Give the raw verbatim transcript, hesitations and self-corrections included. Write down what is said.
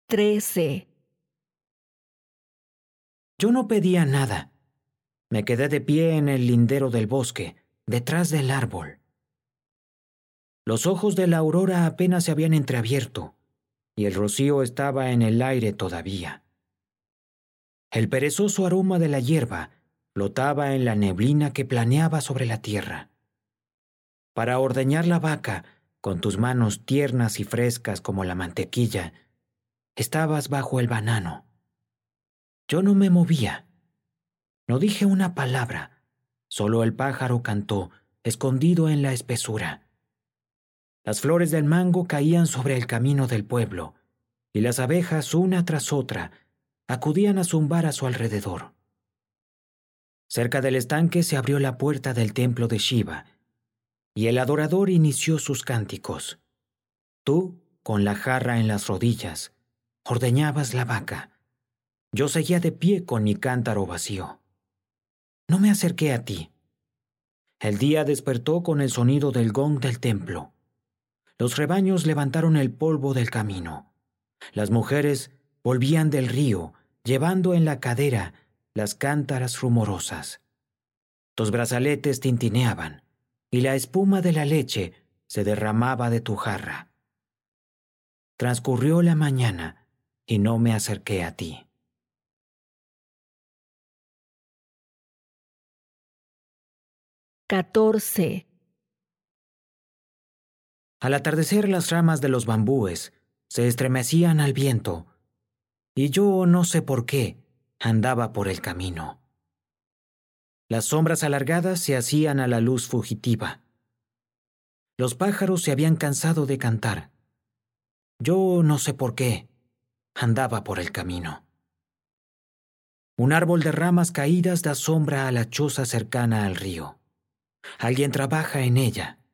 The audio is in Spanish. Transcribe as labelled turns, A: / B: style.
A: trece.
B: Yo no pedía nada. Me quedé de pie en el lindero del bosque, detrás del árbol. Los ojos de la aurora apenas se habían entreabierto, y el rocío estaba en el aire todavía. El perezoso aroma de la hierba flotaba en la neblina que planeaba sobre la tierra. Para ordeñar la vaca, con tus manos tiernas y frescas como la mantequilla, estabas bajo el banano. Yo no me movía. No dije una palabra. Solo el pájaro cantó, escondido en la espesura. Las flores del mango caían sobre el camino del pueblo, y las abejas, una tras otra, acudían a zumbar a su alrededor. Cerca del estanque se abrió la puerta del templo de Shiva, y el adorador inició sus cánticos. Tú, con la jarra en las rodillas, ordeñabas la vaca. Yo seguía de pie con mi cántaro vacío. No me acerqué a ti. El día despertó con el sonido del gong del templo. Los rebaños levantaron el polvo del camino. Las mujeres volvían del río, llevando en la cadera las cántaras rumorosas. Tus brazaletes tintineaban, y la espuma de la leche se derramaba de tu jarra. Transcurrió la mañana y no me acerqué a ti.
A: catorce.
B: Al atardecer, las ramas de los bambúes se estremecían al viento, y yo, no sé por qué, andaba por el camino. Las sombras alargadas se hacían a la luz fugitiva. Los pájaros se habían cansado de cantar. Yo, no sé por qué, andaba por el camino. Un árbol de ramas caídas da sombra a la choza cercana al río. Alguien trabaja en ella.